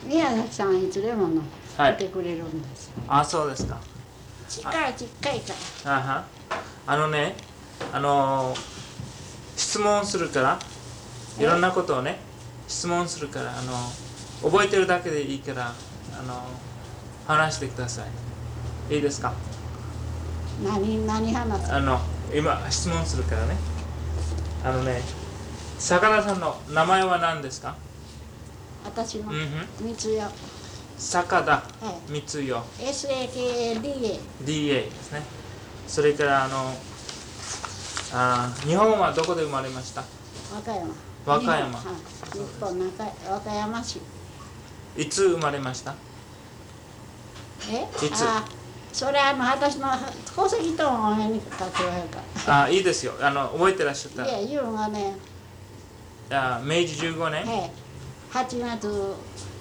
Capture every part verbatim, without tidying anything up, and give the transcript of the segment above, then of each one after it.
宮崎さんいつでものはい来てくれるんです。 あ、そうですか。 近い近いかあは。あのね、あのー質問するから、いろんなことをね、質問するから、あのー覚えてるだけでいいから、あのー話してください。いいですか？ ら。何何話す？ あの、今質問するからね。あのね、坂田さんの名前は何ですか？ 私のうんふん。 三つよ。 坂田は光代。 い。エスエーケーエーディーエー。 ディーエー ですね。それからあのあ日本はどこで生まれました？ 和歌山。 和歌山。 日本、はい、日本中和歌山市。 いつ生まれました？ え？ いつ？ あ、それあの私の戸籍ともお目にかけようか。 あ、いいですよ。あの覚えてらっしゃったら。 いや、自分がね、 あ、明治じゅうごねん。 はい、はちがつの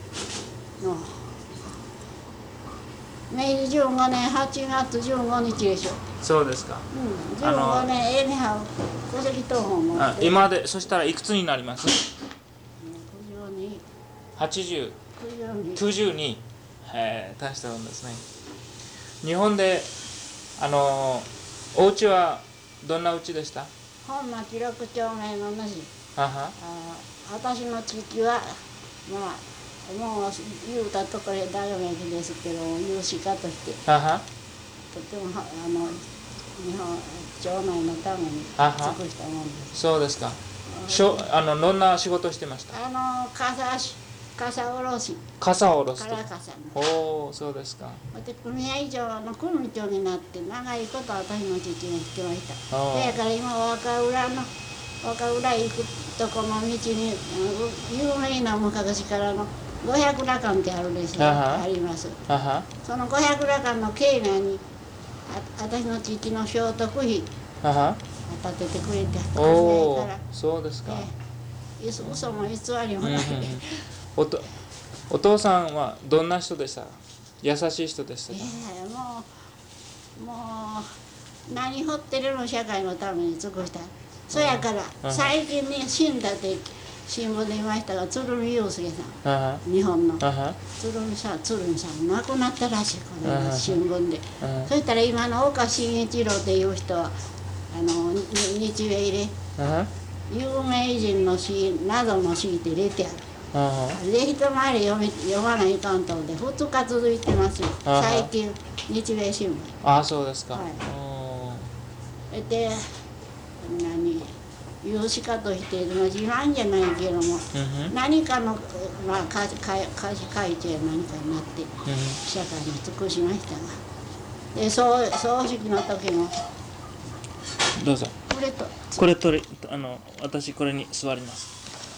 明治じゅうごねんはちがつじゅうごにちでしょ。 そうですか。 うん、じゅうごねんええねは戸籍謄本持あ、 って。 今でそしたらいくつになります？ きゅうじゅうに、 はちじゅう、 きゅうじゅうに、 きゅうじゅうに。へえ、大したもんですね。日本であのお家はどんな家でした？ 本町六丁目の主。 はは。 あ、私の父はまあもう言うたところで大名ですけど、有志家としてはは。 とてもはあの日本町内のためにはは尽くしたもんです。 そうですか。しょあのどんな仕事してました？ あの傘し傘卸し、 傘を下ろすと。 から傘の。 おお、そうですか。 で組合長の組長になって長いこと私の父がしてました。 あーだから今若浦の若浦行くとこの道に有名な昔からの五百羅漢ってあるでしょ。 ははあります。 はは。 その五百羅漢の境内にあ私の父の聖徳碑はは。 立ててくれておお組合から。、 そうですか。 ええ、嘘も偽りもうんうんうんない。 おとお父さんはどんな人でした？優しい人でしたえか？ え、もうもう何掘ってるの社会のために尽くした。そやからうん最近に死んだって新聞で見ましたが、鶴見雄介さん、 はは。 日本のはは。 鶴見さん鶴見さん亡くなったらしい、このうん間新聞で。 うんそしたら今の岡慎一郎っていう人はあのに日米ではは。 有名人の詩謎の詩って入れてある。 はは。 ぜひともあれ読み読まないかんとでふつか続いてますよ、 あは最近日米新聞。 ああ、そうですか。 はいおそれで何有志家としてまあ自慢じゃないけども、 ーうんふん何かの、まあ、家事会家事会長や何かになってうん社会に尽くしましたが、で葬葬式の時もふんどうぞ。 これとこれ取りあの私これに座ります。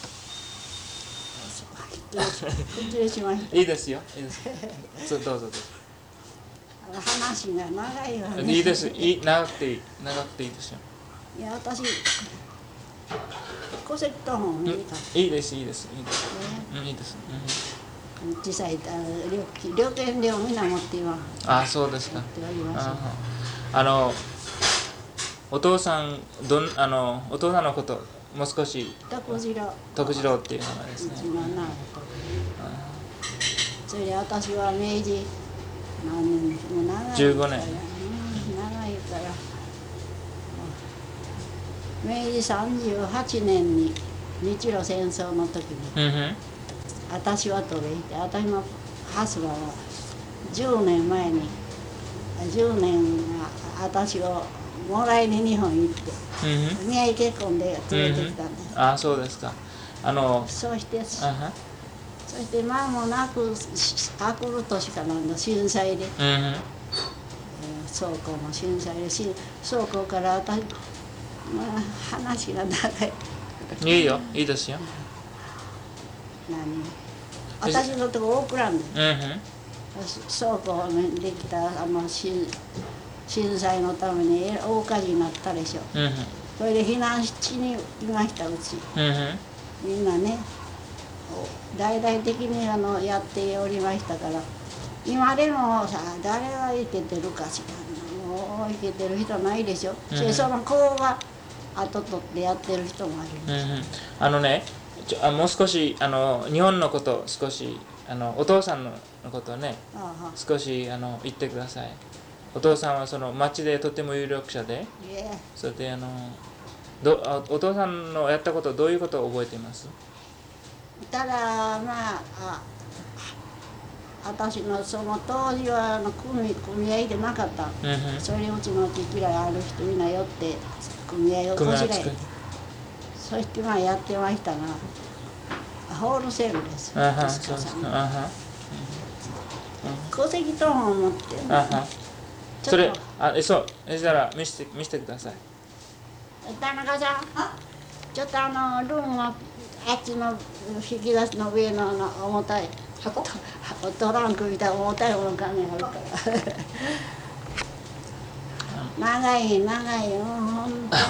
失礼しました。 いいですよ。いいです。そうどうぞどうぞ。 話が長いわね。 いいです。いい長くていい長くていいですよ。 いや私戸籍謄本うん見た、ね、 いいですいいですいいです。うんいいです。うん小さい旅旅券でもみんな持って今ああ、そうですか。 持っております。 あああのお父さんどんあのお父さんのこともう少し徳次郎徳次郎っていう名前ですね。 うちの名それで私は明治何年もう長いからじゅうごねんうん長いから明治さんじゅうはちねんに日露戦争の時にうんふん。 私は取れて、私のハスバはじゅうねんまえにじゅうねん私をもらいに日本行ってうんふん。 見合い結婚で連れてきたんです。 ああ、そうですか。あのそしてあはそして間もなくあくる年かなんだ震災で、 うんえー倉庫も震災でし倉庫から私、まあ、話が長い。 ふん。いいよいいですよ。 何私のとこオークランドうんふん。 倉庫にできたあの震震災のために大火事になったでしょ。 うんふん。 それで避難しにいましたうちうんふん。 みんなね大々的にあのやっておりましたから、今でもさ誰がいけてるかしらもういけてる人ないでしょ、 うんでその子が後取ってやってる人もあります。 うんうん、あのねちょあもう少しあの日本のこと少しあのお父さんのことねああ少しあの言ってください。お父さんはその町でとても有力者で、 いえそれであのどあお父さんのやったことどういうことを覚えています？ ただまああ私のその当時はあの組組合でなかった、 うんうんそれでうちの木嫌いある人みんな寄って組合をこしらえ組合作る。 そしてまあやってましたがホールセールですあは確そうですかさんかあは戸籍謄本を持ってあはちょっとそれあえそうそしたら見せて見せてください。 田中さんちょっとあのルームのあっちの引き出しの上のあの重たい箱トランクみたいな重たいものがねあるから長い長いよほんと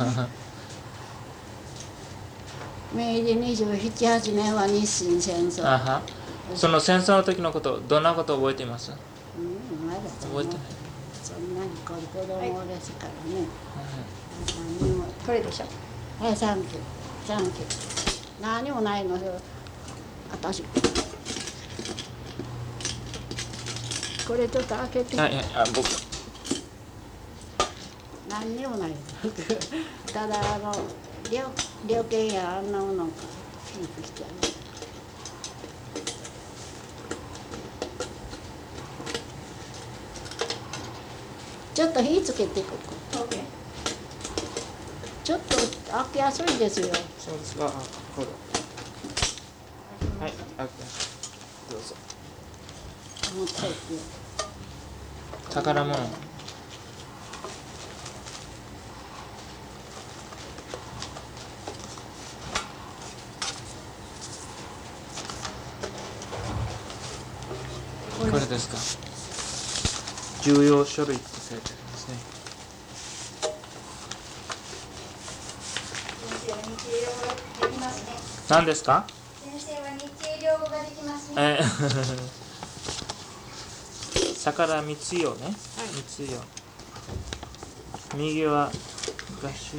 に明治にじゅうなな、はちねんは日清戦争あはその戦争の時のことどんなことを覚えています？ うんまだそんな覚えてない。 そんなに子供ですからね、 は何にもこれでしょ。 はいサンキューサンキュー何もないのよ私これちょっと開けて、 いはいはいあ僕何にもないただあの料料金やあんなものがピンクしてあるちょっと火つけてここちょっと開けやすいですよそうですか。あこれはいあどうぞ。 持ってって宝物これですか。重要書類って書いてありますね。 先生は日英語ができますね。 何ですか？ 先生は日英両語ができますね。 えー、坂田光代ね。光代。右は合衆。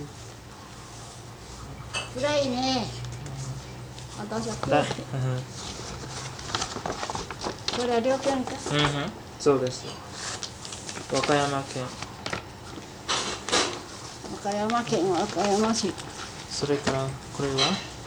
暗いね私は暗だいこれは料金かうんうん、そうです。和歌山県。 和歌山県和歌山市それからこれは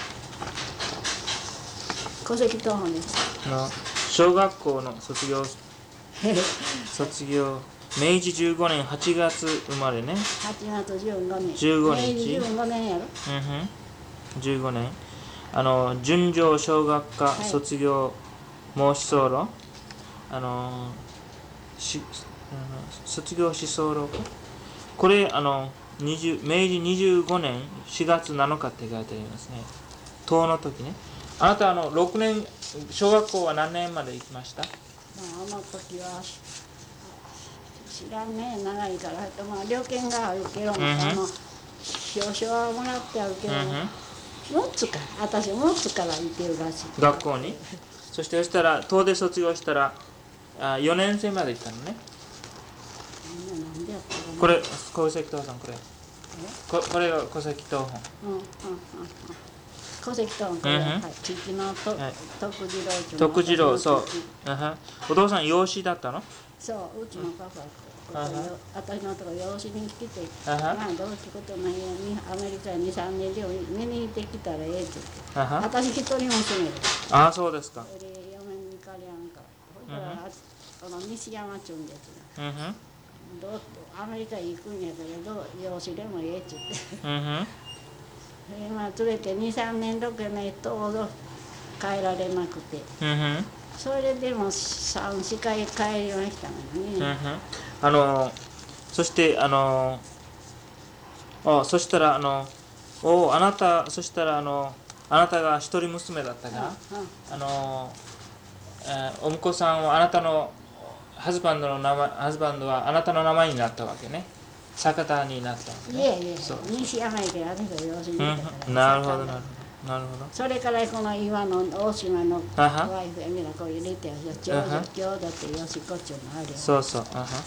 戸籍謄本ですの小学校の卒業卒業明治じゅうごねんはちがつ生まれね。 はちがつじゅうごねんじゅうごにち明治じゅうごねんやろうんうん。じゅうごねん。あの純情小学科はい卒業申し候。あのしあの卒業し候か。これあの20明治にじゅうごねんしがつなのかって書いてありますね。唐の時ね。あなたあのろくねん小学校は何年まで行きました？ まあ、あの時は知らんね長いからまあ料金があるけども、 うんうんあの表彰はもらってあるけども、 うんうんもっつか私もっつから行ってるらしい学校に。そしてそしたら東で卒業したらあよねん生まで行ったのね。 みんななんでやったかなこれ戸籍謄本これここれが戸籍謄本。 うんうんうんうん戸籍謄本これは、 うんうんはい、地域のと、 はい徳次郎っていうの徳次郎そう私の地域。 うんうんお父さん養子だったの？ そううちのパパここあはよ私のとこ養子に来てあはまあどうってことないよにアメリカにさんねんでも見に行ってきたらええって言ってあは私一人娘でああそうですか。 それで嫁に行かれやんからほいからこの西山町んですうんうんどうアメリカ行くんやけどどう養子でもええって言ってうんうんそれまあ連れてにさんねんろくねんと帰られなくてうんうんそれでもさん、よんかい帰りましたからうんうんね、 あのそしてあのおそしたらあのおあなたそしたらあのあなたが一人娘だったからあの、えーお婿さんはあなたのハズバンドの名前ハズバンドはあなたの名前になったわけね。坂田になったわけいね。 えいえそう西山駅ある人養子にう行ったから、 ん、なるほどなるほどなるほど。 それからこの岩の大島のあはワイフやみんなこう入れてちょうあはどちょうどってよしこっちゅうのあるよそうそうあはうん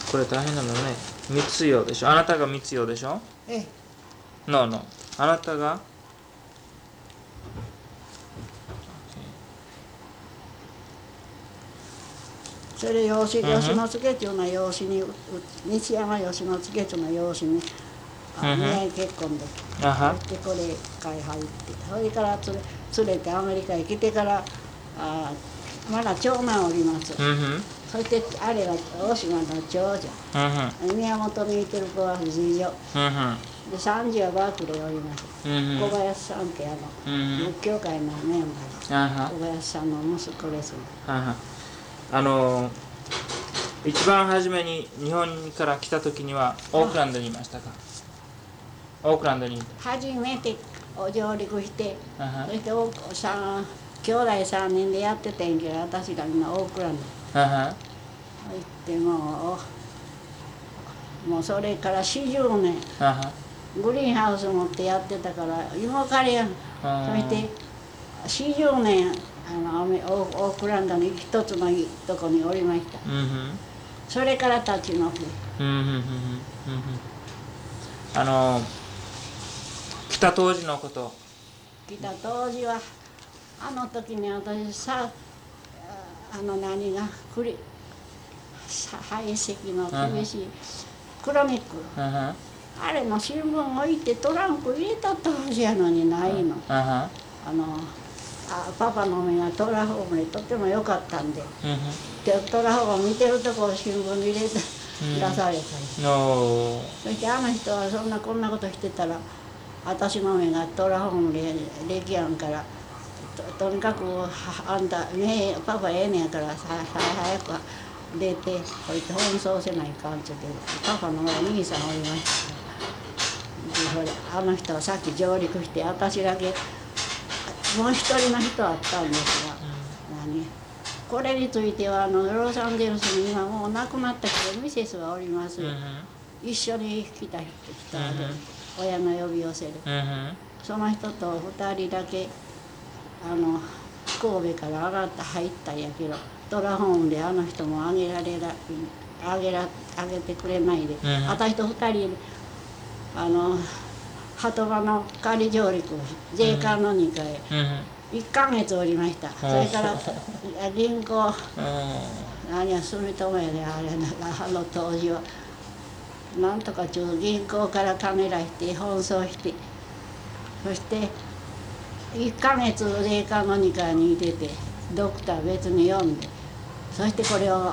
これ大変なのね。密用でしょ。あなたが密用でしょ。 ええ。 No, no. あなたがそれ養子、 うんうん吉之助っていうのは養子に、う西山吉之助っていうのは養子に、あうんうん見合い結婚で、 あはそしてこれ会入って、それからつれ連れてアメリカへ来てから、あまだ長男おります。 うんうんそしてあれが大島の長女、 うんうん宮本にいてる子は次女、 うんうんで三次はバークレーおります。 うん小林さんってあの、 うんうん仏教界のメンバーあは小林さんの息子ですね。 あはあの一番初めに日本から来た時にはオークランドにいましたか。オークランドにいた。 初めてお上陸してあはそしておさん兄弟さんにんでやっててんけど私がみんなオークランドあは行ってもうもうそれからよんじゅうねんあはグリーンハウス持ってやってたから芋刈りやんあそしてよんじゅうねんあのアメオーオークランドの一つのとこにおりましたうんうんそれから立ち退きうんうんうんうんうんあの来た当時のこと来た当時はあの時に私さあの何がクリさ排斥の厳しいクロニックあはあれの新聞置いてトランク入れたったはずやのにないのあはあのあパパの目がトラフォームでとっても良かったんでうんうんでトラフォーム見てるとこを新聞に入れて出されたりのそしてあの人はそんなこんなことしてたら私の目がトラフォームでできやんからと, とにかくはあんたねえパパええねやからさ早く出てこいって奔走せないかんつってパパのお兄さんおりましたでそれあの人はさっき上陸して私だけもう一人の人あったんですが、何これについてはあのロサンゼルスに今もう亡くなったけどミセスがおります、 うんうん一緒に来た人で、 うん親の呼び寄せでうんうんその人と二人だけあの神戸から上がって入ったんやけどトラホームであの人もあげられらあげらあげてくれないで、 うんうん私と二人であの鳩場の仮上陸税関のにかいうんうんいっかげつおりました、それから銀行何や住友やであれなあの当時はなんとか中銀行から金出して奔走してそしていっかげつ税関のにかいにいててドクター別に読んでそしてこれを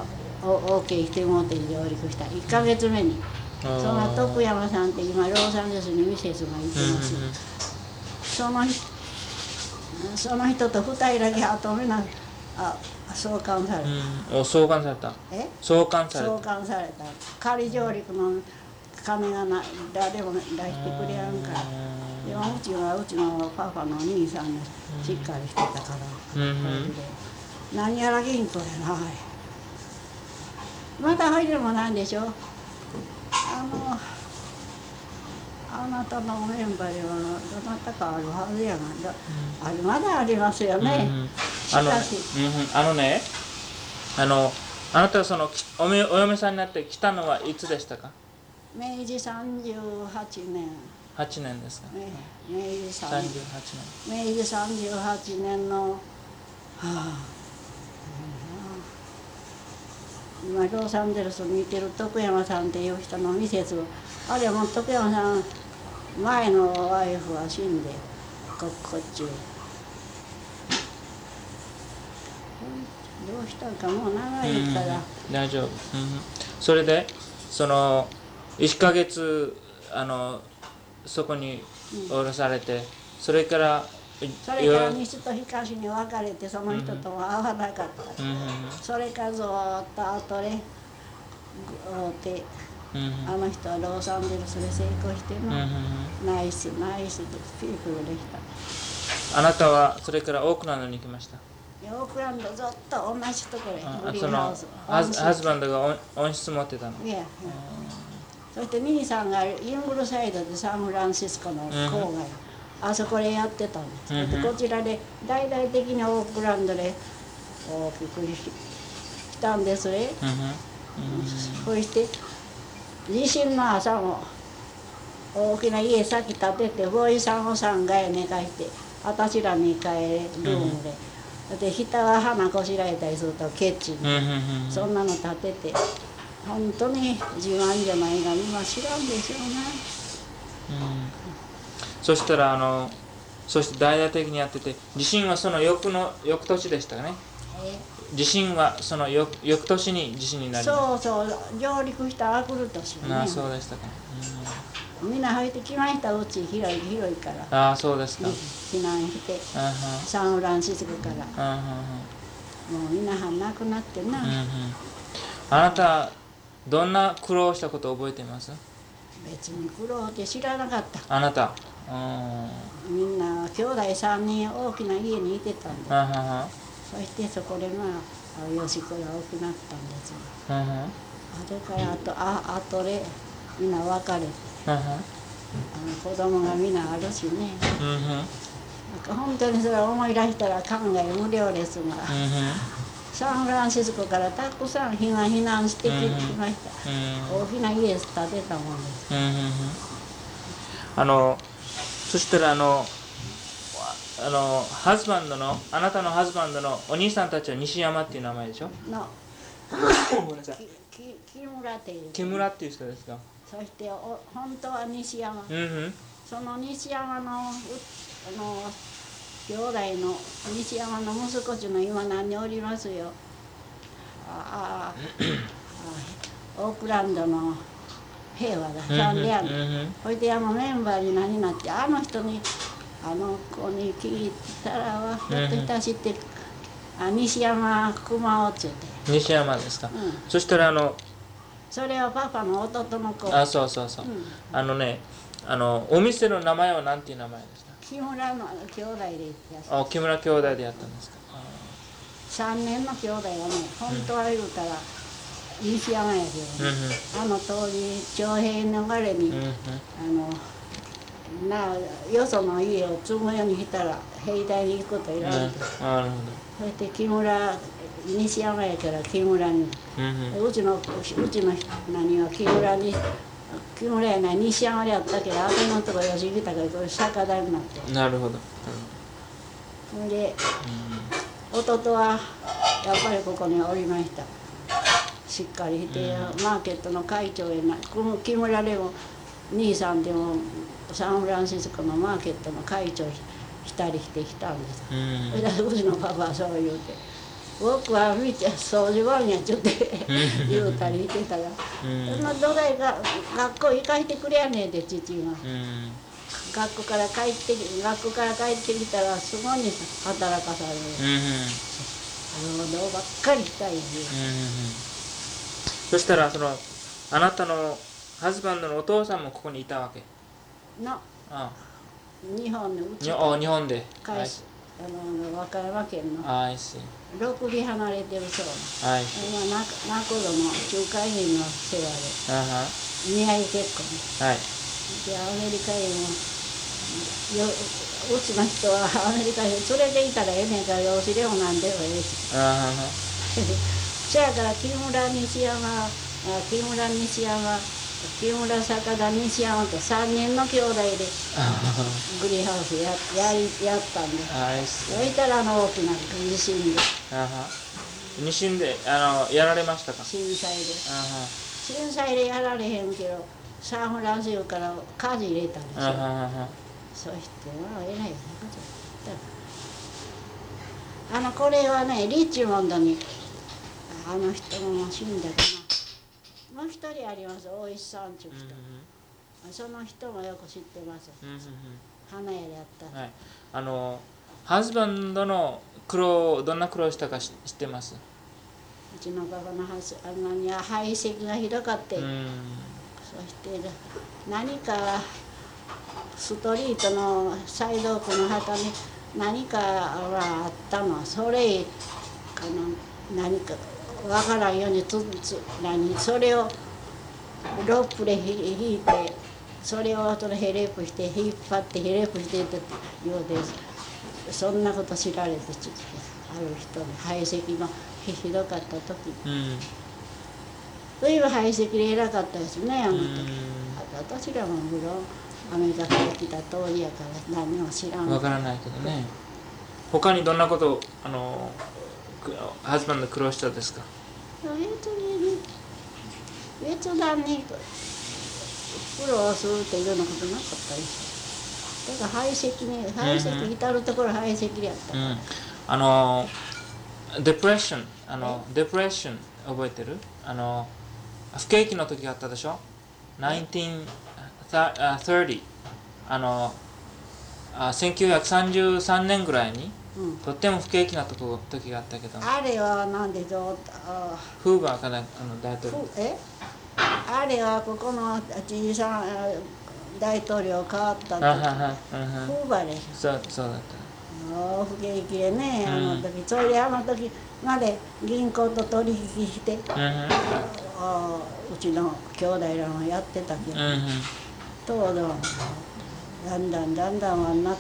OK してもうて上陸したいっかげつめにその徳山さんって今ロサンゼルスにミセスがいてます、そのその人とふたりだけ後目なあ送還された、 うん、お送還されたえ送還され送た還された仮上陸の金がな誰も出してくれやんからでもうちはうちのパパのお兄さんがしっかりしてたから、 うんうんそれで何やら銀行やなまた入るもなんでしょあのあなたのメンバーではどなたかあるはずやが、うん、あれまだありますよね、 うんうん、あの、うんうん、あのねあのあなたはそのおめお嫁さんになって来たのはいつでしたか。 明治さんじゅうはちねんはちねんですか。 明治さんじゅうはちねん明治さんじゅうはちねんの、はあ、今ロサンゼルスにいてる徳山さんっていう人のミセスあれも徳山さん前のワイフは死んでここっちどうしたんかもう長いから、 うん、大丈夫、うん、それでそのいっかげつあのそこに降ろされて、うん、それからそれから西と東に分かれてその人とも会わなかった、うん、それからずっと後でで、うん、あの人はロサンゼルスで成功しての、うん、ナイスナイスピープルでした。 あなたはそれからオークランドに行きました。 オークランドずっと同じところへグリーンハウスハズ、ハズバンドが温室持ってたの。 いや、そして兄さんがイングルサイドでサンフランシスコの郊外、うん、あそこでやってたんです、うん、でこちらで大々的にオークランドで大きくしたんですね、 そして地震の朝も大きな家先建ててボーイさんをさんがい寝かして私らにかいルームで、うん、で下は花こしらえたりするとケッチン、うん、そんなの建てて本当に自慢じゃないが今知らんでしょうね、 うん、そしたらあのそして大々的にやってて地震はその翌の翌年でしたかね。地震はその翌翌年に地震になりました。そうそう上陸したあくる年ね。 ああそうでしたか、 うん、みんな入ってきましたうち広い広いからああそうですか避難してサンフランシスコからもう皆さん亡くなってな、うんうん、 あなたどんな苦労したこと覚えています？ 別に苦労って知らなかった。 あなたみんな兄弟さんにん大きな家にいてたんだ。そしてそこでまあよし子が多くなったんですよ。それからあとあ後でみんな別れてあの子供がみんなあるしね。本当にそれを思い出したら感慨無量ですが、サンフランシスコからたくさん避難避難してきました。大きな家建てたもんです。 あのそしたらあのあのハズバンドのあなたのハズバンドのお兄さんたちは西山っていう名前でしょ？ のごめんなさい。 き木村っていう。 木村っていう人ですか？ そしてお本当は西山。 うんうん、 その西山のあの兄弟の西山の息子ちゅうの今何人おりますよ。あああオークランドの平和だ。サンディアン。それであのメンバーに何になってあの人に。あの子に聞いたらはひょっとしたら知ってる、あ西山熊尾っちゅうて西山ですか、 うん、 そしたらあのそれはパパの弟の子あそうそうそう、うん、あのねあのお店の名前は何ていう名前でした？ 木村の兄弟でやったあ木村兄弟でやったんですか。 さんねんの兄弟はね本当は言うたら西山やけど、ねうん、あの当時徴兵逃れに、うん、あのなよその家を継ぐようにしたら兵隊に行くこといらんと、そして木村西山やから木村に、うん、うちのうちの何は木村に木村やない西山であったけど後のとこ吉木たからこれ酒田になって。 なるほど。 それで、うん、弟はやっぱりここにおりました。しっかりして、うん、マーケットの会長やな木村でも兄さんでもサンフランシスコのマーケットの会長したりしてきたんです。それでうちのパパはそう言うて「僕はみーちゃん掃除番や」ちょって言うたりしてたら「そんなどないか学校行かしてくれやねん」って父が。学校から帰って学校から帰ってきたらすぐに働かされる。労働ばっかりしたいんで。 そしたらそのあなたのハズバンドのお父さんもここにいたわけのああ日本でうちあ日本で返す、あの和歌山県のあいしろく里離れてるそうな今中野の仲介人の世話であ見合い結婚はいでアメリカへもようちの人はアメリカへ連れていたらええねんから養子でもなんでもええしあそやから木村西山木村西山木村坂田西山とさんにんの兄弟でグリーンハウス や, や, りやったんでそしたらあの大きな地震で地震であのやられましたか？ 震災で震災でやられへんけどサンフランシスコから火事入れたんですよ。そしてまあえらいことあのこれはねリッチモンドにあの人も死んだかなもう一人あります大石さんっていう人、うんうん、その人もよく知ってます、うんうんうん、花屋であった、 はい、あのハズバンドの苦労どんな苦労したか知ってます？ うちのパパのあのには排斥がひどかって、うん、そして何かストリートのサイド区の旗に何かがあったのそれかな何か分からんようにつつ何それをロープで引いてそれをそのヘレープして引っ張ってヘレープしてって言うですそんなこと知られてある人に排斥のひどかった時、うん、 冬は排斥で偉かったですね、あの時。 うん私らも無論アメリカから来た当時やから何も知らん。 わからないけどね。他にどんなことあのハズバンド苦労したですか？ 別に別段に苦労するっていうようなことなかったですだから排斥に排斥至るところ排斥でやった、 うん、あのデプレッションあのデプレッション覚えてる？あの不景気の時があったでしょ？せんきゅうひゃくさんじゅうあのあせんきゅうひゃくさんじゅうさんねんぐらいに、うん、とっても不景気なとこ時があったけど、 あれは何でしょう、あフーバーかな、あの大統領、 えあれはここの知事さん大統領変わった時、フーバーでしょ。 そうそうだった。 不景気でね、あの時、うん、それであの時まで銀行と取引して、うん、あうちの兄弟らもやってたけど、うん、とうどんだんだんだんだんはになって、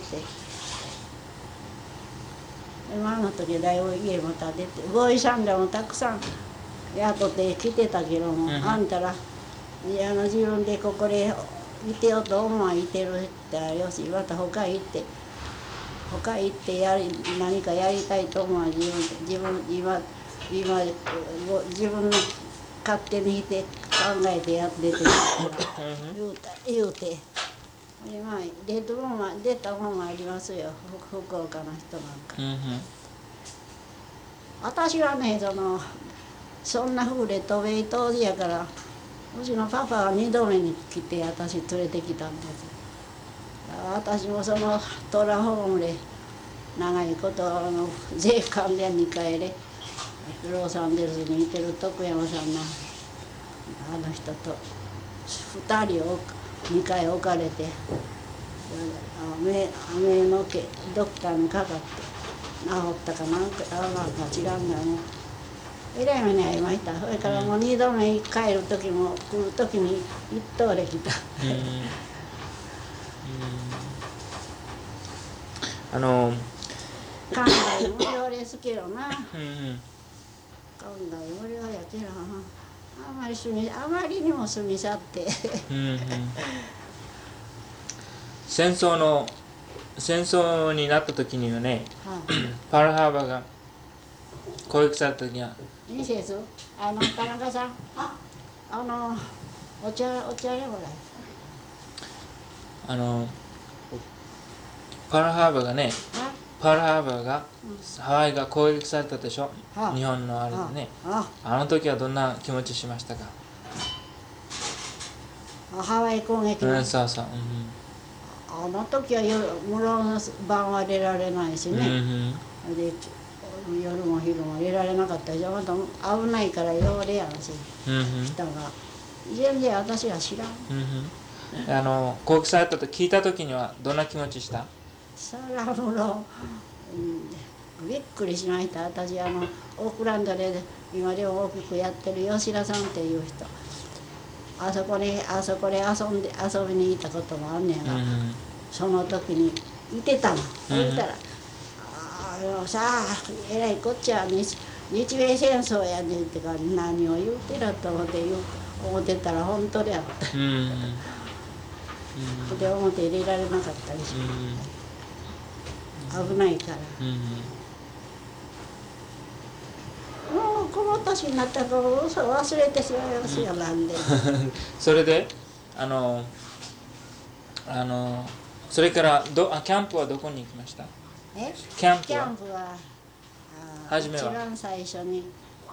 今の時だいぶ家も建てて、ボーイさんらもたくさん雇って来てたけども、うん、あんたらいやあの自分でここでいてよと思はいてるってよし、また他行って他行ってやり何かやりたいと思う自分自分今今自分の勝手にいて考えてやってて言うた言うてで、まあ、出たもんは出たもんはありますよ、福岡の人なんか。うんうん、私はねそのそんな風で渡米当時やから、うちのパパはにどめに来て私連れてきたんです。私もそのトラホームで長いことあの税関連に帰れロサンゼルスにいてる徳山さんのあの人とふたりをにかい置かれて目目の毛ドクターにかかって治ったかなんかなんか違うんだよね。えらい目に遭いました。それからもうにどめ帰る時も来る時に一頭で来た。うんうん、 あの関西無料ですけどな。うんうん、関西無料やけどあまり住みあまりにも住み去って。うんうん、 戦争の戦争になった時にはね、はあ、パールハーバーが攻撃された時には。 いいです。あの田中さん、あのお茶お茶でもらえ。 あのパールハーバーがね、パールハーバーが、うん、ハワイが攻撃されたでしょ、はあ、日本のあれでね、はあ、あの時はどんな気持ちしましたか？ ハワイ攻撃の、 うん、そうそう、 うん、あの時は夜無論晩は出られないしね、うんうん、で夜も昼も入れられなかったじゃまた危ないからようれやんし、うんうん、人が全然私は知らん、 うんうん、あの攻撃されたと聞いた時にはどんな気持ちした？ そらもの、うん、びっくりしました。私あのオークランドで今でも大きくやってる吉田さんっていう人、あそこにあそこで遊んで遊びに行ったこともあんねんが、うんうん、その時にいてたの、うんうん、いたらさあえらいこっちゃ日日米戦争やねんってか何を言うてらと思って言う思ってたら本当であった、うんうん、で表入れられなかったりして、うん、危ないから、うん、もうこの年になったら嘘忘れてしまいますよ、うん、なんでそれであのあのそれからどあキャンプはどこに行きました？ えキャンプは、 キャンプは初めは一番最初に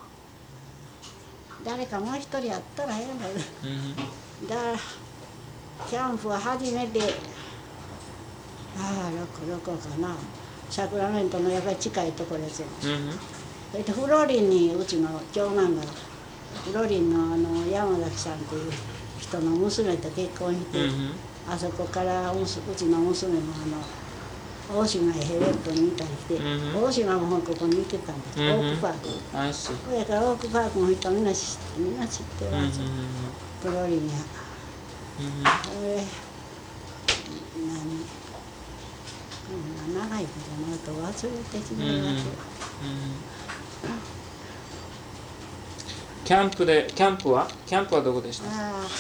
誰かもう一人やったらええのよ、うん、だからキャンプは初めてああどこかなサクラメントのやっぱり近いところですよ、うん、それでフロリンにうちの長男がフロリンのあの山崎さんっていう人の娘と結婚して、うん、あそこからうちの娘もあの大島へヘレットにいたりして、mm hmm. 大島もここに行ってたんです、mm hmm. オークパーク。それからオークパークの人みんな知ってみんな知ってます、プロリニア。Mm hmm. それ何こんな長いことになると忘れてしまいます、mm hmm. キキャンプで、キャンプはキャンプはどこでした？ ああ、ああ、なんとか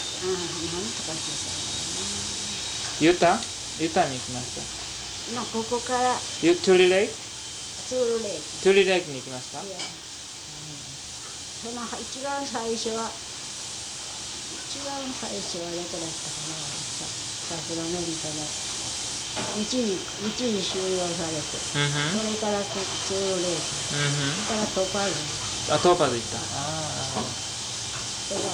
してユタユタに行きました。まあ、ここからた。ユトゥリレイクツールレイク。 トゥリレイクに行きました。 いや、その一番最初は、一番最初はどこだったかな、さサクラメントのうちに、うちに収容されて、 うんふん。 それからツールレイク、 うんそれからトパズ、 ふん。あ、トーパズ行った。あトパ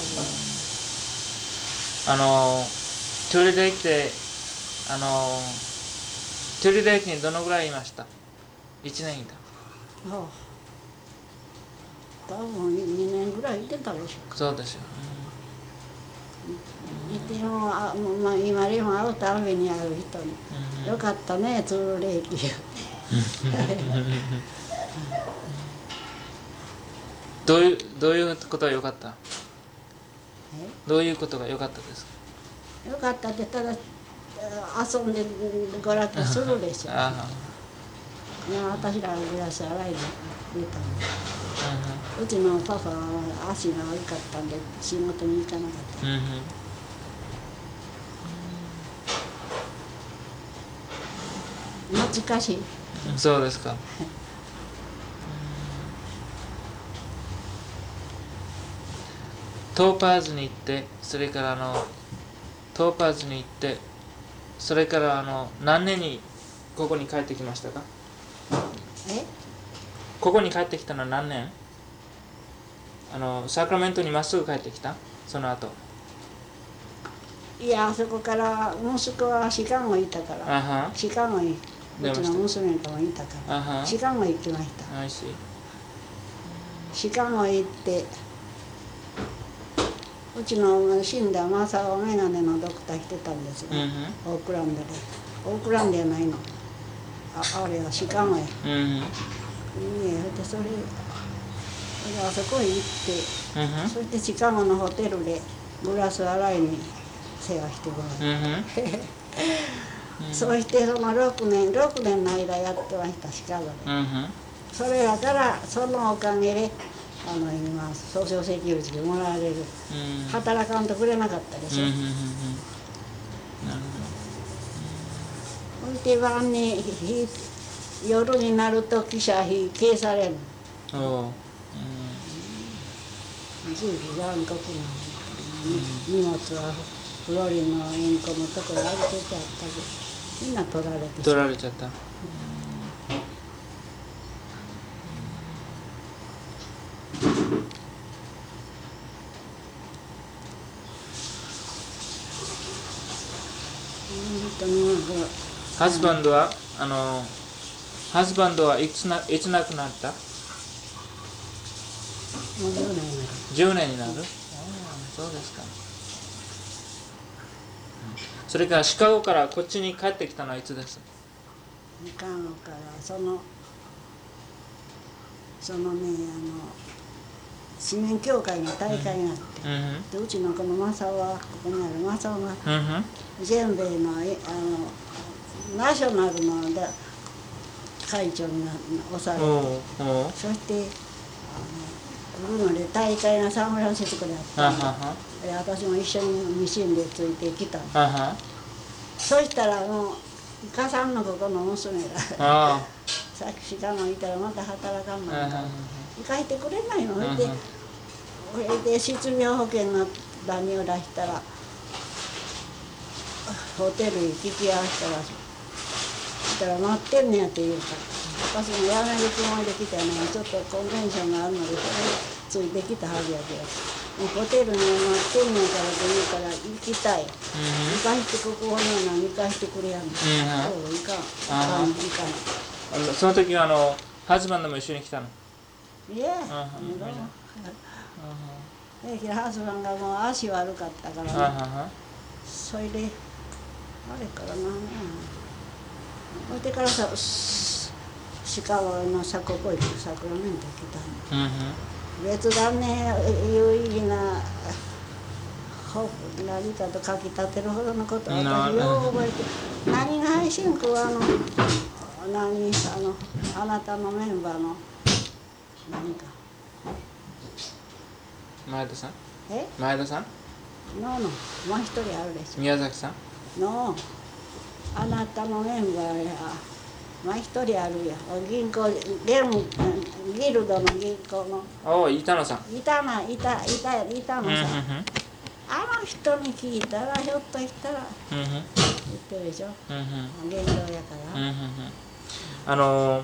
ズ。 あ。あの、トゥリレイクで、あの、トゥリレイクにどのぐらいいました？いちねんいた。 ああ、多分にねんぐらいいてたでしょうか。 そうですよ。 いても、あ、もうまあ、今でも会うたびに会う人に、 うんよかったね、ツールレイク。 どういう、どういうことが良かった？ えどういうことが良かったですか？ よかったって、ただ遊んで娯楽するでしょ。 あいや、私らグラス洗いに出たの。 あ。 うちのパパは足が悪かったんで仕事に行かなかった。 うんうん。 懐かしい。 そうですか。トーパーズに行って、それからあのトーパーズに行って、それからあの何年にここに帰ってきましたか？ え？ ここに帰ってきたのは何年？あのサクラメントにまっすぐ帰ってきた？その後。 いや、あそこから息子はシカゴにいたから、 あは。 シカゴにうちの出ました。 娘ともいたかあら、 は。 シカゴに行きました。 I see。 シカゴへ行って、うちの死んだマサオメガネのドクター来てたんですよ、 うんオークランドで。オークランドやないの、あ、あれはシカゴや。 うん。うん。 いいえ、でそれであそこへ行って、 うん。 そしてシカゴのホテルでグラス洗いに世話してもらう、 うん。 そうしてそのろくねんろくねんの間やってました、シカゴで。 うん。 それだからそのおかげであの今ソーシャルセキュリティでもらえる、 うん。 働かんとくれなかったでしょ。 うん。うん。なるほいで晩に火夜になると汽車火消されるの。 ほど。おう。 重機残酷なの、荷物はフロリンのインコのところに預けてあったけど、みんな取られてしまう。 取られちゃった。 本当になんかハズバンドはあのハズバンドはいつないつ亡くなった？ もうじゅうねんになる。 じゅうねんになる？ああ、そうですか。それからシカゴからこっちに帰ってきたのはいつです？ シカゴからそのそのね、あの市民協会の大会があって、 うんでうちのこのマサオはここにあるマサオがうん全米のえあのナショナルのだ会長にな押されおて、 うおう。 そしてあのブルーノで大会がサンフランシスコであっあたんで、 ははで私も一緒にミシンでついてきたの。 あは。 そしたらもうイカさんのここの娘があさっきシカゴにいたらまた働かんのあ。あかは行かしてくれないの。それでうんうんそれで失業保険のダニを出したらホテルに聞き合わせたらそしたら待ってんねやって言うから私も辞めるつもりで来たのにちょっとコンベンションがあるのでそれついてきたはずやけどもうホテルに待ってんねやからって言うから行きたい。行かしてここのような行かしてくれやんの。そう行かん。行かん行かん。 あのその時はあのハズバンドも一緒に来たの？ いや、 あはみんなあええ、ハスバンがもう足悪かったからはね、 は。 それであれからな、それでからさシカゴのサココイサクラメント来たの。 うん別段ね有意義なほ何かと書き立てるほどのことは私よう覚えて、何が配信区はあの何あのあなたのメンバーの何か前田さんえ前田さんノーノーもう一人あるでし宮崎さんょノーあなたのメンバーやもう一人あるよ銀行ゲルギルドの銀行のおお板野さんいたないたいたいたのさ、 うんうんあの人に聞いたらひょっとしたらうんうん言ってるでしょうんうん現状やから、 うんうんうんあの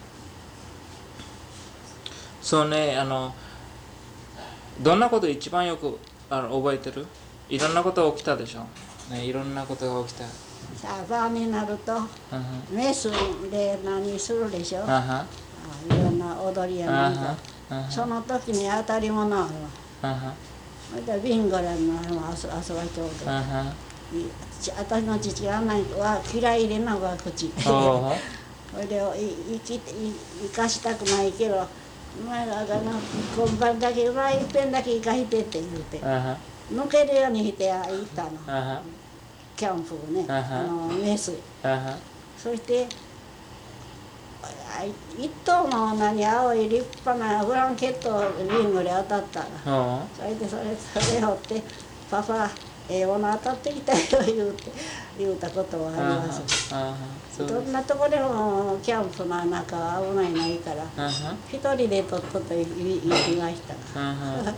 そうねあのどんなこと一番よくあの覚えてるいろんなことが起きたでしょ、ね、いろんなことが起きた、 さあ晩になるとうんうん、 メスで何するでしょあはあいろんな踊りやあなんかはあはその時に当たり物あるわあはそれでビンゴランの遊ばちょうどあは私の父があんなには嫌いでなわ口おーそれでい生きてい生かしたくないけどお前らがな今晩だけは一遍だけ生かしてって言うてあは抜けるようにして行ったのあはキャンプをねあはあのメスあはそしてあ一頭の何青い立派なブランケットをリングで当たったのおーそれでそれそれをって「パパええもの当たってきたよ」言うて言うたことはありますあはそうどんなとこでもキャンプの中は危ないないからあは一人でとっとと行きましたあは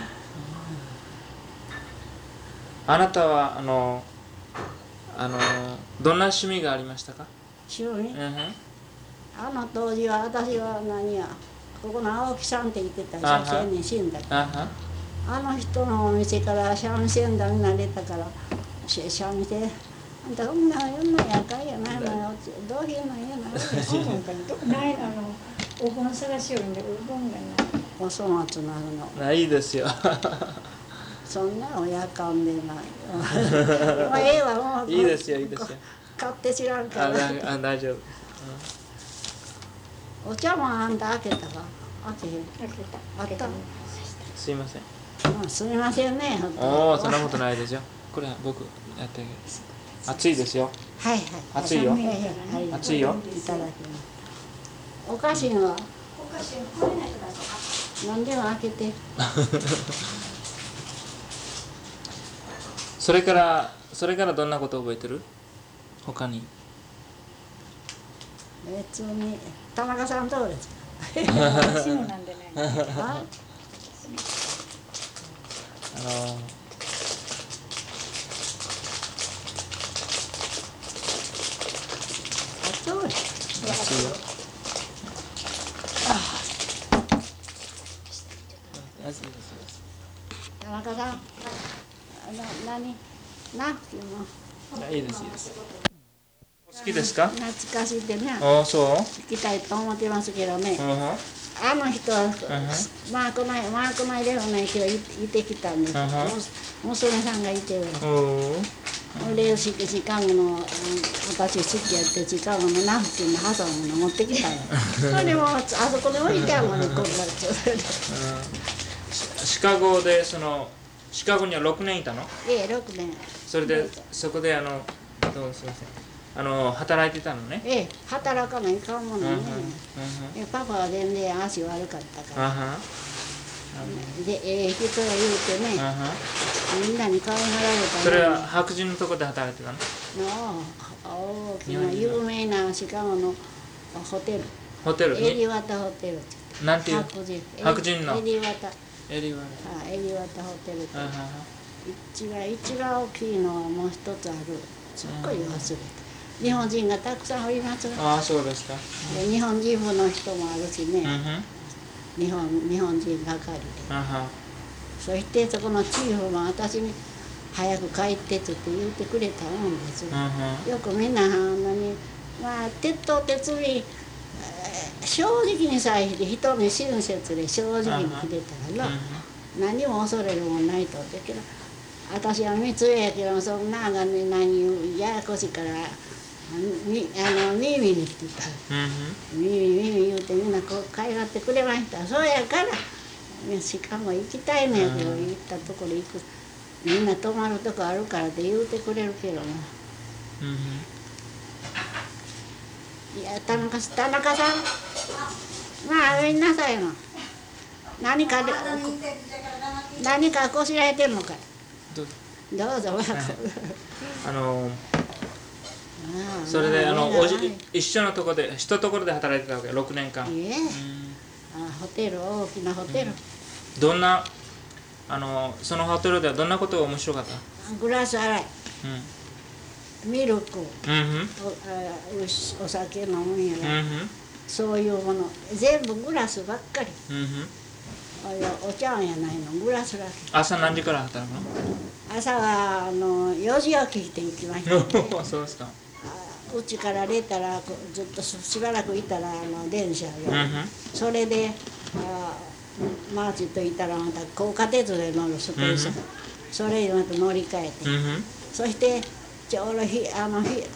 あなたはあのあのどんな趣味がありましたか？ 趣味うんうんあの当時は私は何やここの青木さんって言ってたあは写真に死んだあはあの人のお店から三味線団になれたからし三味線あんたそんなそんなんやかんやないのよどういうのやなそうなんかないあのお盆探しよるんでお盆がないお粗末なるのあいいですよそんなおやかんでないもうええわもういいですよいいですよ買って知らんかあらだあ大丈夫お茶もあんた開けたか開けへん開けたあったすいませんうんすみませんねおおそんなことないですよこれ僕やってあげる熱いですよはいはい熱いよはいはい熱いよいただきますお菓子はお菓子これないとだと何でも開けてそれからそれからどんなこと覚えてる他に別に田中さんどうですか私もなんでないああのそう熱いよ熱いです田中さんな何ナプキンのいいですいいです好きですか？ 懐かしいってねおおそう行きたいと思ってますけどねうんうんあの人はまあこないまあこないではないけどいいてきたんですうん娘さんがいてるおおでシシカゴの私好きやってシカゴのナフキンの挟むの持ってきたのそれでもあそこに置いてあるのにこんなシカゴでそのシカゴにはろくねんいたの？ ええろくねんそれでそこであのどうすいませんあの働いてたのね。 ええ働かないかんものねうんうんうんえパパは全然足悪かったからあはでええ人が言うてねあはみんなに可愛がられたそれは白人のとこで働いてたの？ の大きな有名なシカゴのホテルホテルにエリワタホテルってなんていう白人白人のエリワタエリワあエリワタホテルってあはは一番一番大きいのはもう一つあるすっごい忘れた日本人がたくさんおりますああそうですか。 で日本人部の人もあるしね、 うんうん日本日本人ばかりであはそしてそこのチーフも私に早く帰ってって言ってくれたもんですよ、 うんうんよくみんなあんなにまあ鉄頭鉄尾えー正直にさえ人に親切で正直にくれたらな、何も恐れるもんないとだけど私は三つ上やけどそんながね何ややこしいからみあの耳に来てたうん耳耳言うてみんなこうかいがってくれましたそうやからしかも行きたいのやけど行ったところ行くみんな泊まるとこあるからって言うてくれるけどなうんうんいや田中田中さんまあみんなさいの何かでまだにてんじゃから黙って何かこしらえてるのかい。 どうどうぞ。 あのああそれであのまあおじ一緒のところで一ところで働いてたわけろくねんかん。 いえ、あホテル、大きなホテル、 どんなあのそのホテルではどんなことが面白かった？ グラス洗い、ミルク、 うんうんおあおしお酒飲むんやら、 うんうんそういうもの全部グラスばっかり。 うんうん。 おやお茶碗やないの、グラスだけ。 朝何時から働くの？ 朝はあのよじ起きて行きました、ね。 そうですか。 うちから出たらこうずっとししばらくいたらあの電車が、 うんうんそれであマーチといたらまた高架鉄道で乗るステーション、 うんそれでまた乗り換えて、 うんうんそしてちょうどひあのひ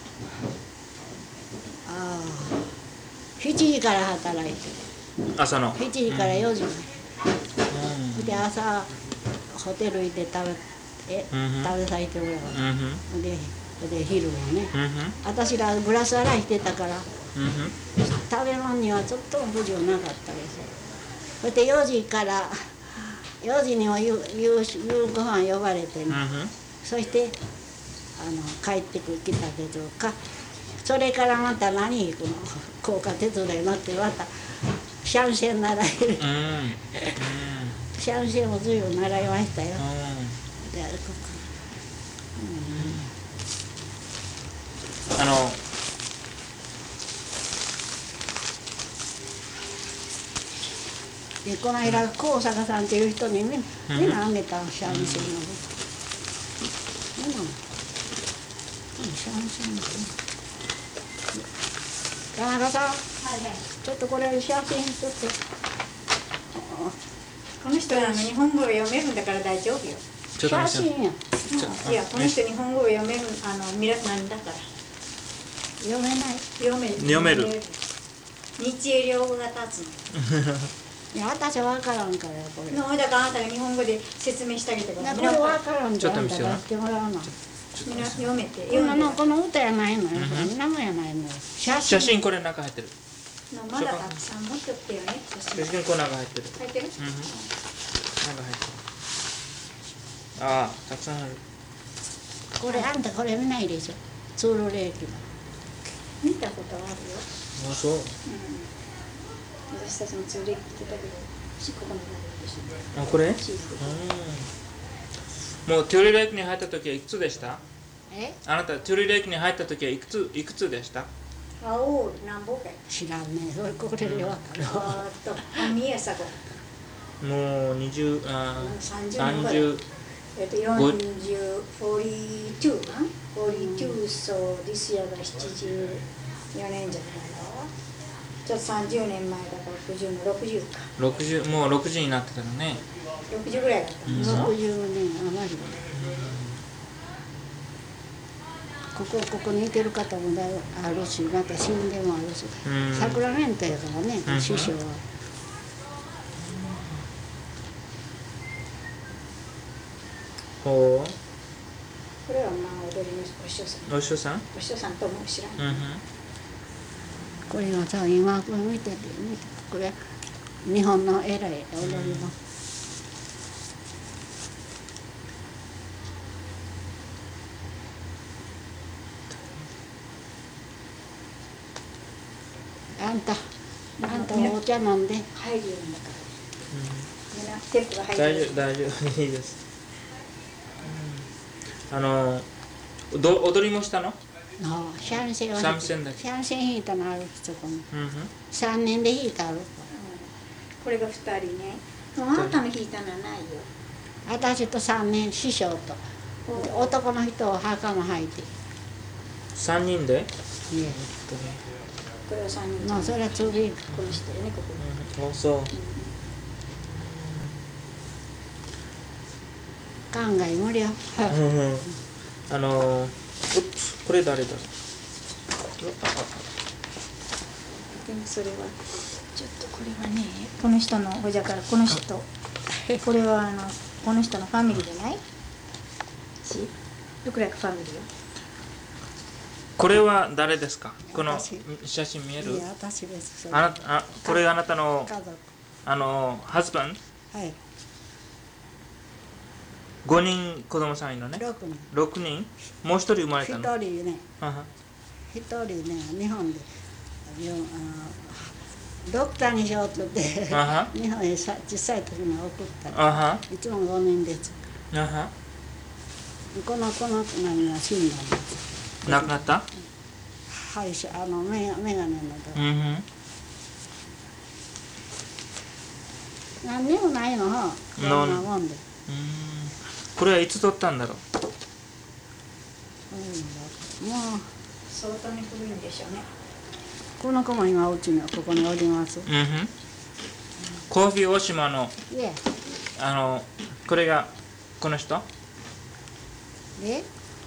あしちじから働いて朝の。 しちじからよじまで、 うんで朝ホテル行って食べえ、 うん食べさせてもらう、 うんうんでで昼はね、 うんうん私らグラス洗いしてたからうんうん食べ物にはちょっとも不自由なかったですそしてよじからよじには夕夕夕ご飯呼ばれてね、 うんそしてあの帰ってくる来たけどかそれからまた何行くの高架鉄道に乗ってまたシャンシェン習えるうんうんシャンシェンも随分習いましたよ、でこあのでこの間高坂さんっていう人にみんみんなあげたシャンシェンのことみんなシャンシェンのこと田中さん、ちょっとこれ写真撮ってこの人はあの日本語を読めるんだから大丈夫よ。 ちょっと見せて写真やいや、この人日本語を読めるあの皆さんだから読めない読める。 読める日英両語が立つの。 いや私は分からんからこれのだからあなたが日本語で説明してあげてください。 これ分からんでちょっと見せようあんたがしてもらうのみんな読めてこ読んでのこの歌やないのよ、こんなもんやないのよ写真写真これ中入ってる。 のまだたくさん持ってってよね。写真写真これ中入ってる。 入ってる？ うんうん。中入ってる。ああ、たくさんある。 これあんたこれ見ないでしょツールレーキの見たことあるよ。 あ、そう。 うん。私たちも連れてきてたけど、しここになるでしょ。 あ、これ？ チーズ。 うん。もうトゥリーレイクに入った時はいくつでした？ えあなたトゥリーレイクに入った時はいくついくつでした？ 青なんぼかい。 知らんねそれこれで分かるわあーっと、あ、三重さこ。 もう二十あ三十三年十。 えっと四十、フォーリーツーな？フォーリーツー、そう、this year が七十四年じゃないの？じゃあ三十年前だから六十の六十か。 六十もう六十になってたのね。 六十ぐらいだったんですよ。 ろくじゅうねん余りここここにいてる方もだいぶあるしまた死んでもあるし、 うんサクラメントやからね、 うん師匠はほこれはまあ踊りのお師匠さん。 う。お師匠さん？ お師匠さんとも知らん。 うんうん。 これはさ今これ見てて見てこれ日本の偉い踊りの、あんたあんたお茶飲んで入るようにだから。みんなテープが入る。 大丈夫大丈夫いいです。あのど踊りもしたの？ ああシャンシェンは三味線だけシャンシェン弾いたのあるそこにうんうん。 さんねんで弾いたあるこれが二人ね。もうあなたの弾いたのはないよ。 私とさんねん師匠とで男の人は袴履いて三人で？ いえこれは三人。 まあそれはつりこの人よね、ここに。 うん。そう。 考え無理ようんうん。あのうっこれ誰だ？ でもそれはちょっとこれはね、この人のほじゃからこの人これはあのこの人のファミリーじゃない？し、どくらいファミリーよ。 これは誰ですか？この私写真見えるい？や私ですそれあなたあこれあなたの家族あのハズバンド？ はいごにん子供さんいるのね。 ろくにん。 ろくにん。もう一人生まれ一たの。 人ね、 あは一人ね、日本でよあのドクターにしようって言ってあは日本へさ小さい時に送ったあらはいつもごにんです。 あはこの子の何が死んだんです。 亡くなった？ 歯医者、あのメガメガネのと、 うんうん。 何にもないのはこんなもんで。 うん。これはいつ取ったんだろう。 うん、もう相当に古いんでしょうね。 この子も今うちにここにおります。 うんうん。コーヒー大島のいえ、 あのこれがこの人？ で、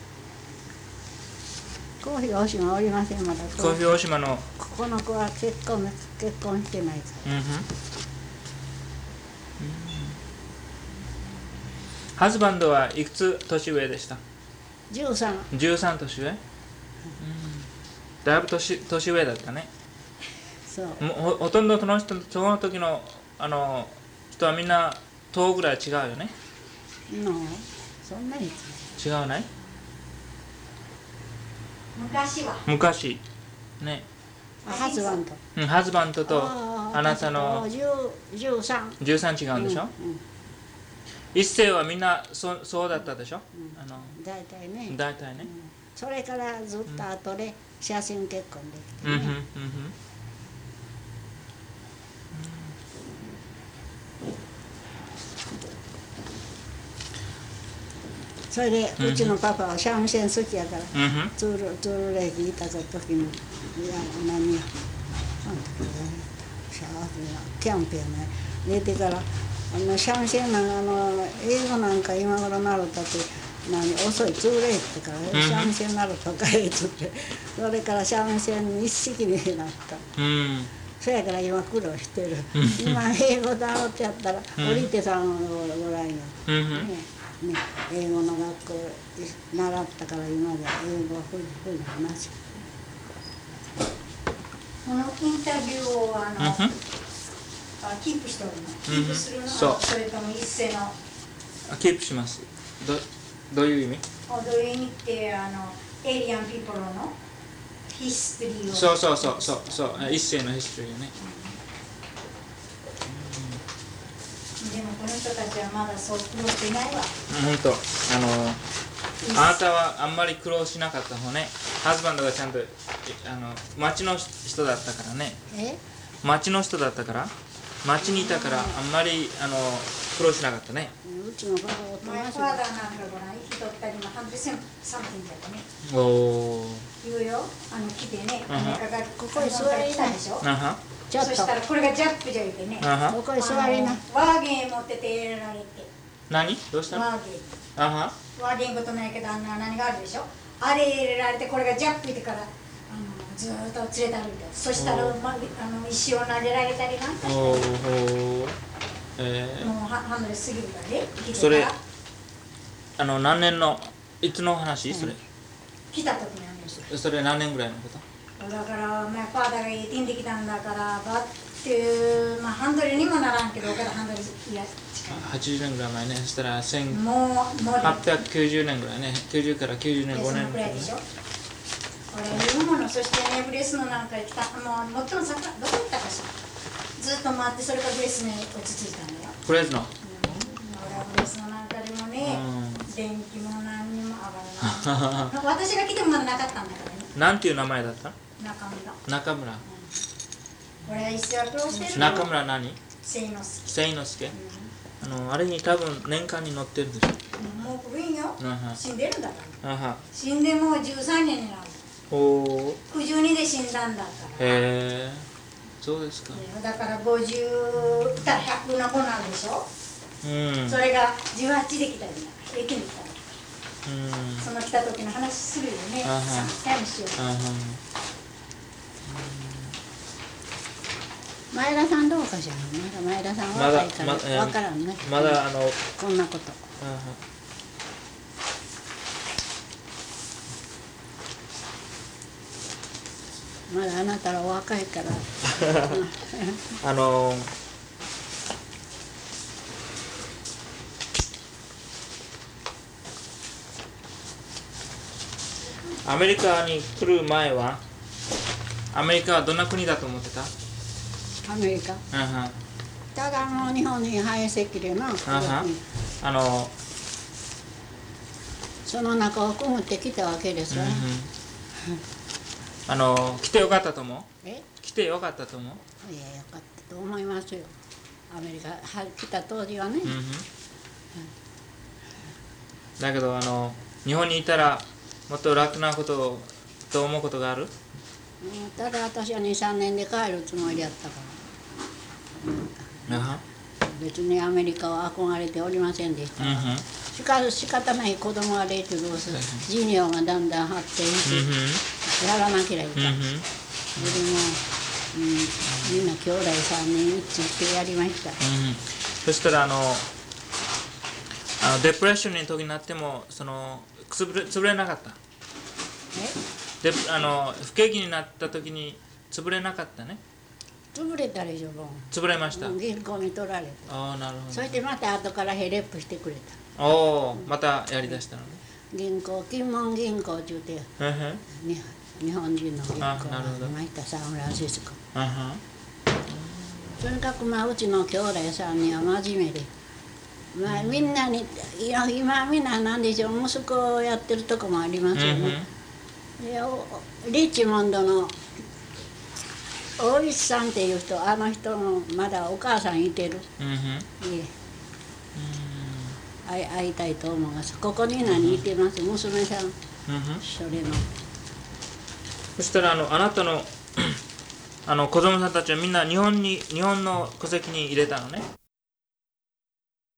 コーヒーおしまおりませんまだ。 コーヒー大島の。 ここの子は結婚結婚してないから。 うんうん。ハズバンドはいくつ年上でした？ じゅうさん。 じゅうさん年上？うん、だいぶ年年上だったね。 そう。 もうほほとんどその人その時のあの人はみんなとぐらい違うよね。 のそんなに違うない？ 昔は昔ね。 ハズバンド。 うん、ハズバンドとああなたのじゅう、じゅうさん。 じゅうさん違うんでしょ？ うんうん、 一世はみんなそそうだったでしょ？ うん、 あの大体ね。 大体ね。 うん、それからずっと後で写真結婚できてうんうんうんね。 うんそれでうちのパパは三味線好きやから、 うんうんツールツールレイキ行った時にいや何やあの時ねシャープなキャンプやね出てからあの三味線なんあの英語なんか今頃習ったって何遅いツールレイってから、 ん三味線習ったかいっつってそれから三味線一式になった。 うんそやから今苦労してる。 うん今英語習ってやったらうん降りてさんのぐらいの。 うんうんねね、英語の学校習ったから今で英語はふりふり話。 このインタビューをあの、 うんうんあキープしておるの、キープするの、 そうそれとも一斉のあキープします。どどういう意味？ あどういう意味ってあのエイリアンピーポルのヒストリーをそうそうそうそうそうあ一世のヒストリーよね。 でもこの人たちはまだそう苦労していないわ。 本当あのあなたはあんまり苦労しなかった方ね。ハズバンドがちゃんとあの町の人だったからね。 え町の人だったから町にいたからあんまりあの苦労しなかったね。 うちのパパおとなしい。 マイファーダーなんかご覧生きとったりもハンドセンサムティンだったね。 おお。 言うよあの来てね、 うんアメリカがここに座り来たでしょ。 あはちょっそしたらこれがジャップじゃ言うてね。 あはとここに座りな。 あのワーゲン持ってて入れられて。 何どうしたの？ ワーゲン。 あはワーゲンことないけどあんな何があるでしょ。あれ入れられてこれがジャップってからあのずーっと連れて歩いて。そしたら、ま、あの石を投げられたりなんかして。 おお。えもうハハンドル過ぎるからね。生きてたそれらあの何年のいつの話それ？ 来た時にあるんですよ。 それ何年ぐらいのこと？ だから、まあ、ファーダーがいいってんできたんだからバッていう、まあ、ハンドルにもならんけど、岡田ハンドルいや近い。 はちじゅうねんぐらい前ね。そしたらせんもう、もうはっぴゃくきゅうじゅうねんぐらいね。きゅうじゅうからきゅうじゅうねんでそごねんのくらいでしょ。俺言うもの、そしてね、ブレスのなんか来た、もう最も桜、どこ行ったかしら。ずっと回って、それからブレスに落ち着いたんだよ。 フレーズの。 うん、俺はブレスのなんかでもね、 うん電気も何にも上がらない。私が来てもまだなかったんだからね、 なんていう名前だった？ 中村。 中村。 俺は一世は苦労してるの。 中村何？ 清之介。 清之助。あのあれに多分年間に載ってるでしょ。 うん、もう古いよ。 あは死んでるんだから。 あは。 死んでもうじゅうさんねんになる。 おお。 きゅうじゅうにで死んだんだから。 へえ。そうですか。 だからごじゅうたらひゃくの子なんでしょ。 うん。 それがじゅうはちで来たりな、駅に来たり。 うん。 その来た時の話するよね。 あはさんかいもしよう。 あは。 前田さんどうかしらね。まだ前田さんまだ若いからまえーわからんね。 まだあの。 こんなこと。 あは。 まだあなたらお若いから。 あのアメリカに来る前はアメリカはどんな国だと思ってた？ アメリカ。 うんうん。 ただの日本に排斥でな。 あのその中をくぐってきたわけですわ。 うんうん、あの来てよかったと思う？ え？ 来てよかったと思う？ いや、よかったと思いますよ。アメリカは来た当時はね。 うんうん、だけどあの日本にいたらもっと楽なことと思うことがある？ うん、ただ私はにさんねんで帰るつもりやったから、うん、別にアメリカは憧れておりませんでした、うん、しか仕方ない子供ができてどうする、事業がだんだん発展して、うん、やらなきゃいけない、うん、それでも、うん、みんな兄弟さんにん一致してやりました、うん、 そしたらあのあのデプレッションの時になってもその潰れ、潰れなかった？であの不景気になった時に潰れなかったね。 潰れたでしょ。もう潰れました。 銀行に取られた。 ああ、なるほど。 そしてまた後からヘレップしてくれた。 おお、またやりだしたのね。銀行、金門銀行って言うて、日本人の銀行がありました、サンフランシスコ。とにかくまあうちの兄弟さんには真面目で、まあ、みんなに今みんな何でしょう、息子をやってるとこもありますよね。でリッチモンドの大石さんっていう人、あの人のまだお母さんいてる、うん、会, 会いたいと思います。ここに何いてます、娘さん、うん、それのそしたらあのあなたのあの子供さんたちはみんな日本に日本の戸籍に入れたのね。